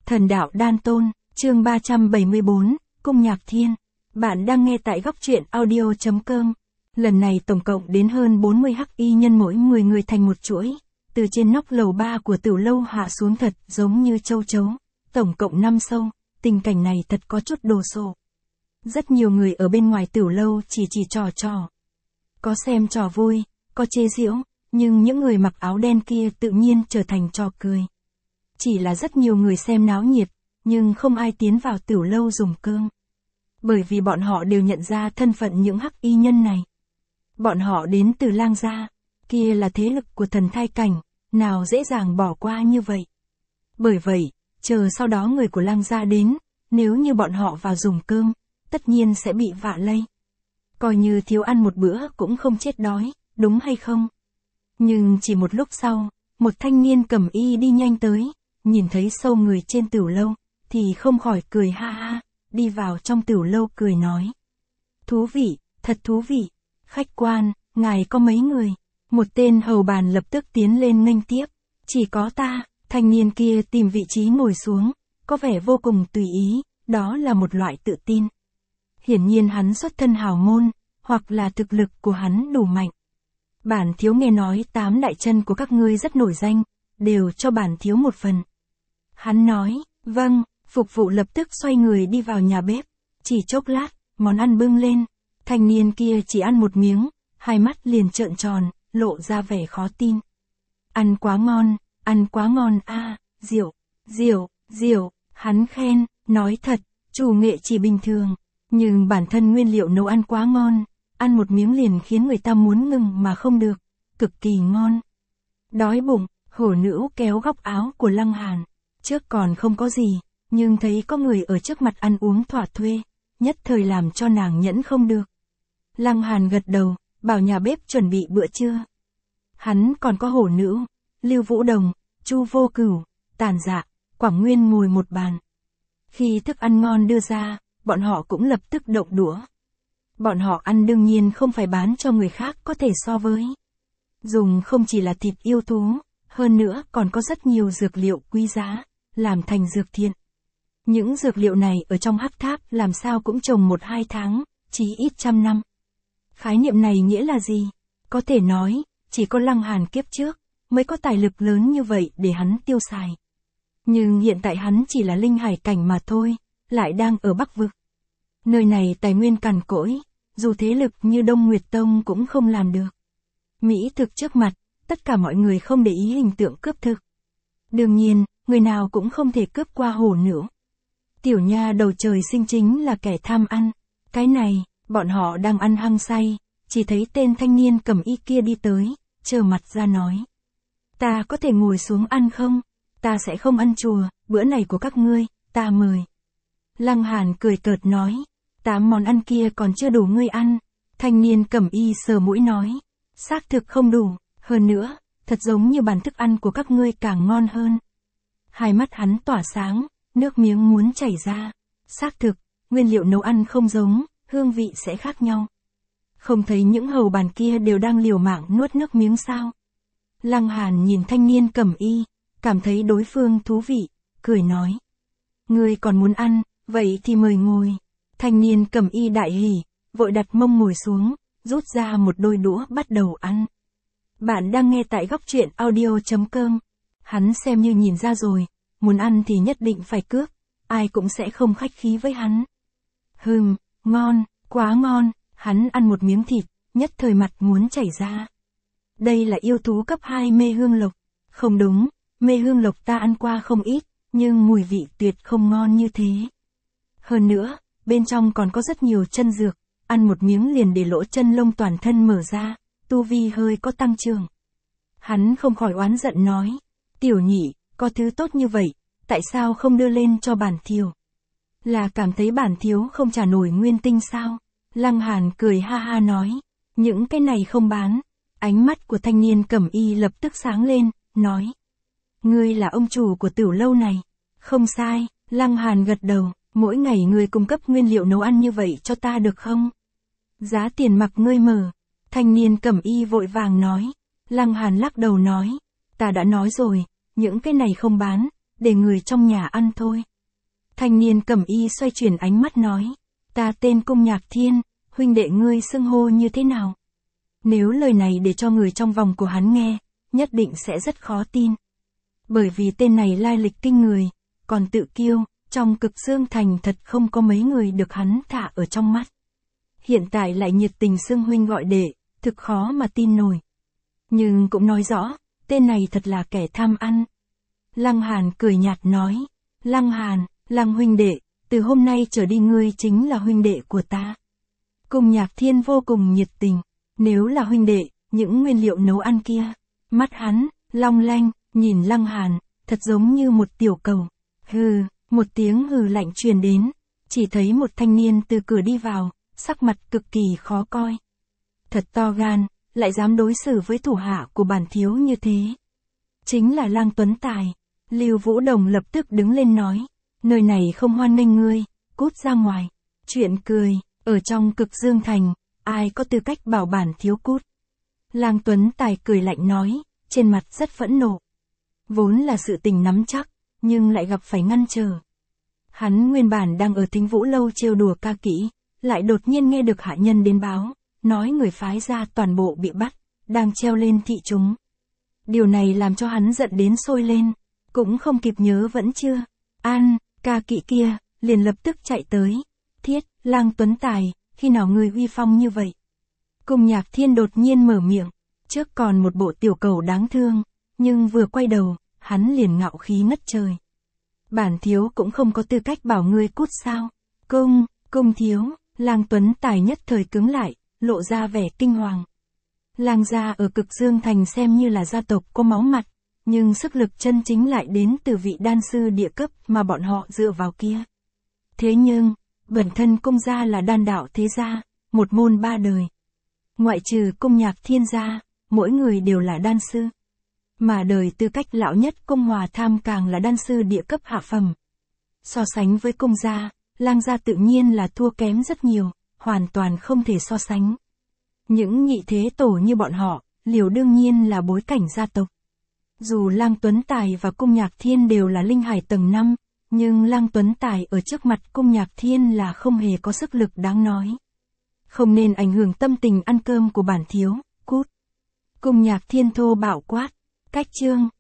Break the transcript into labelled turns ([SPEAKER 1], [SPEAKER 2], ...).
[SPEAKER 1] Thần đạo đan tôn, chương 374, Cung Nhạc Thiên. Bạn đang nghe tại góc truyện audio.com. Lần này tổng cộng đến hơn 40 hắc y nhân, mỗi 10 người thành một chuỗi, từ trên nóc lầu 3 của tiểu lâu hạ xuống thật giống như châu chấu. Tổng cộng 5 sâu, tình cảnh này thật có chút đồ sộ. Rất nhiều người ở bên ngoài tiểu lâu chỉ trò. Có xem trò vui, có chế giễu, nhưng những người mặc áo đen kia tự nhiên trở thành trò cười. Chỉ là rất nhiều người xem náo nhiệt, nhưng không ai tiến vào tiểu lâu dùng cơm. Bởi vì bọn họ đều nhận ra thân phận những hắc y nhân này. Bọn họ đến từ Lang gia, kia là thế lực của thần thai cảnh, nào dễ dàng bỏ qua như vậy. Bởi vậy, chờ sau đó người của Lang gia đến, nếu như bọn họ vào dùng cơm, tất nhiên sẽ bị vạ lây. Coi như thiếu ăn một bữa cũng không chết đói, đúng hay không? Nhưng chỉ một lúc sau, một thanh niên cầm y đi nhanh tới, nhìn thấy sâu người trên tiểu lâu, thì không khỏi cười ha ha, đi vào trong tiểu lâu cười nói. Thú vị, thật thú vị. Khách quan, ngài có mấy người? Một tên hầu bàn lập tức tiến lên nghênh tiếp. Chỉ có ta. Thanh niên kia tìm vị trí ngồi xuống, có vẻ vô cùng tùy ý, đó là một loại tự tin. Hiển nhiên hắn xuất thân hào môn, hoặc là thực lực của hắn đủ mạnh. Bản thiếu nghe nói 8 đại chân của các ngươi rất nổi danh, đều cho bản thiếu một phần. Hắn nói, vâng, phục vụ lập tức xoay người đi vào nhà bếp. Chỉ chốc lát, món ăn bưng lên. Thanh niên kia chỉ ăn một miếng, hai mắt liền trợn tròn, lộ ra vẻ khó tin. Ăn quá ngon a, rượu, hắn khen, nói thật, chủ nghệ chỉ bình thường, nhưng bản thân nguyên liệu nấu ăn quá ngon, ăn một miếng liền khiến người ta muốn ngừng mà không được, cực kỳ ngon. Đói bụng, hổ nữ kéo góc áo của Lăng Hàn, trước còn không có gì, nhưng thấy có người ở trước mặt ăn uống thỏa thuê, nhất thời làm cho nàng nhẫn không được. Lăng Hàn gật đầu, bảo nhà bếp chuẩn bị bữa trưa. Hắn còn có hổ nữ, Lưu Vũ Đồng, Chu Vô Cửu, Tàn Dạ, Quảng Nguyên ngồi một bàn. Khi thức ăn ngon đưa ra, bọn họ cũng lập tức động đũa. Bọn họ ăn đương nhiên không phải bán cho người khác có thể so với. Dùng không chỉ là thịt yêu thú, hơn nữa còn có rất nhiều dược liệu quý giá, làm thành dược thiện. Những dược liệu này ở trong hắc tháp làm sao cũng trồng 1-2 tháng, chí ít 100 năm. Khái niệm này nghĩa là gì? Có thể nói, chỉ có Lăng Hàn kiếp trước, mới có tài lực lớn như vậy để hắn tiêu xài. Nhưng hiện tại hắn chỉ là linh hải cảnh mà thôi, lại đang ở Bắc Vực. Nơi này tài nguyên cằn cỗi, dù thế lực như Đông Nguyệt Tông cũng không làm được. Mỹ thực trước mặt, tất cả mọi người không để ý hình tượng cướp thực. Đương nhiên, người nào cũng không thể cướp qua hổ nữ. Tiểu nha đầu trời sinh chính là kẻ tham ăn. Cái này, bọn họ đang ăn hăng say, chỉ thấy tên thanh niên cầm y kia đi tới, trơ mặt ra nói. Ta có thể ngồi xuống ăn không? Ta sẽ không ăn chùa, bữa này của các ngươi, ta mời. Lăng Hàn cười cợt nói, 8 món ăn kia còn chưa đủ ngươi ăn. Thanh niên cầm y sờ mũi nói, xác thực không đủ, hơn nữa, thật giống như bàn thức ăn của các ngươi càng ngon hơn. Hai mắt hắn tỏa sáng, nước miếng muốn chảy ra. Xác thực, nguyên liệu nấu ăn không giống, hương vị sẽ khác nhau. Không thấy những hầu bàn kia đều đang liều mạng nuốt nước miếng sao? Lăng Hàn nhìn thanh niên cầm y, cảm thấy đối phương thú vị, cười nói. Ngươi còn muốn ăn, vậy thì mời ngồi. Thanh niên cầm y đại hỉ, vội đặt mông ngồi xuống, rút ra một đôi đũa bắt đầu ăn. Bạn đang nghe tại góc truyện audio.com. Hắn xem như nhìn ra rồi, muốn ăn thì nhất định phải cướp, ai cũng sẽ không khách khí với hắn. Ngon, quá ngon, hắn ăn một miếng thịt, nhất thời mặt muốn chảy ra. Đây là yêu thú cấp 2 mê hương lộc. Không đúng, mê hương lộc ta ăn qua không ít, nhưng mùi vị tuyệt không ngon như thế. Hơn nữa, bên trong còn có rất nhiều chân dược, ăn một miếng liền để lỗ chân lông toàn thân mở ra, tu vi hơi có tăng trưởng. Hắn không khỏi oán giận nói, tiểu nhị, có thứ tốt như vậy, tại sao không đưa lên cho bản thiếu? Là cảm thấy bản thiếu không trả nổi nguyên tinh sao? Lăng Hàn cười ha ha nói, những cái này không bán. Ánh mắt của thanh niên cẩm y lập tức sáng lên, nói. Ngươi là ông chủ của tiểu lâu này. Không sai, Lăng Hàn gật đầu, mỗi ngày ngươi cung cấp nguyên liệu nấu ăn như vậy cho ta được không? Giá tiền mặc ngươi mở. Thanh niên cẩm y vội vàng nói. Lăng Hàn lắc đầu nói, ta đã nói rồi, những cái này không bán, để người trong nhà ăn thôi. Thanh niên cẩm y xoay chuyển ánh mắt nói, ta tên Cung Nhạc Thiên, huynh đệ ngươi xưng hô như thế nào? Nếu lời này để cho người trong vòng của hắn nghe, nhất định sẽ rất khó tin. Bởi vì tên này lai lịch kinh người, còn tự kiêu, trong Cực Dương Thành thật không có mấy người được hắn thả ở trong mắt. Hiện tại lại nhiệt tình xưng huynh gọi đệ, thực khó mà tin nổi. Nhưng cũng nói rõ, tên này thật là kẻ tham ăn. Lăng Hàn cười nhạt nói, Lăng Hàn, Lăng huynh đệ, từ hôm nay trở đi ngươi chính là huynh đệ của ta. Cung Nhạc Thiên vô cùng nhiệt tình, nếu là huynh đệ, những nguyên liệu nấu ăn kia, mắt hắn, long lanh, nhìn Lăng Hàn, thật giống như một tiểu cầu. Hừ, một tiếng hừ lạnh truyền đến, chỉ thấy một thanh niên từ cửa đi vào, sắc mặt cực kỳ khó coi. Thật to gan, lại dám đối xử với thủ hạ của bản thiếu như thế. Chính là Lang Tuấn Tài. Lưu Vũ Đồng lập tức đứng lên nói, nơi này không hoan nghênh ngươi, cút ra ngoài. Chuyện cười, ở trong Cực Dương Thành, ai có tư cách bảo bản thiếu cút. Lang Tuấn Tài cười lạnh nói, trên mặt rất phẫn nộ. Vốn là sự tình nắm chắc, nhưng lại gặp phải ngăn trở. Hắn nguyên bản đang ở Thính Vũ Lâu trêu đùa ca kỹ, lại đột nhiên nghe được hạ nhân đến báo, nói người phái ra toàn bộ bị bắt, đang treo lên thị chúng. Điều này làm cho hắn giận đến sôi lên, cũng không kịp nhớ vẫn chưa. Ca kỵ kia, liền lập tức chạy tới. Thiết, Lang Tuấn Tài, khi nào ngươi uy phong như vậy? Cung Nhạc Thiên đột nhiên mở miệng, trước còn một bộ tiểu cầu đáng thương, nhưng vừa quay đầu, hắn liền ngạo khí ngất trời. Bản thiếu cũng không có tư cách bảo ngươi cút sao? Cung thiếu, Lang Tuấn Tài nhất thời cứng lại, lộ ra vẻ kinh hoàng. Lang gia ở Cực Dương Thành xem như là gia tộc có máu mặt, nhưng sức lực chân chính lại đến từ vị đan sư địa cấp mà bọn họ dựa vào kia. Thế nhưng, bản thân cung gia là đan đạo thế gia, một môn ba đời. Ngoại trừ Cung Nhạc Thiên gia, mỗi người đều là đan sư. Mà đời tư cách lão nhất Cung Hòa Tham càng là đan sư địa cấp hạ phẩm. So sánh với cung gia, Lang gia tự nhiên là thua kém rất nhiều, hoàn toàn không thể so sánh. Những nhị thế tổ như bọn họ, liều đương nhiên là bối cảnh gia tộc. Dù Lang Tuấn Tài và Cung Nhạc Thiên đều là linh hải tầng 5, nhưng Lang Tuấn Tài ở trước mặt Cung Nhạc Thiên là không hề có sức lực đáng nói. Không nên ảnh hưởng tâm tình ăn cơm của bản thiếu, cút. Cung Nhạc Thiên thô bạo quát, cách chương.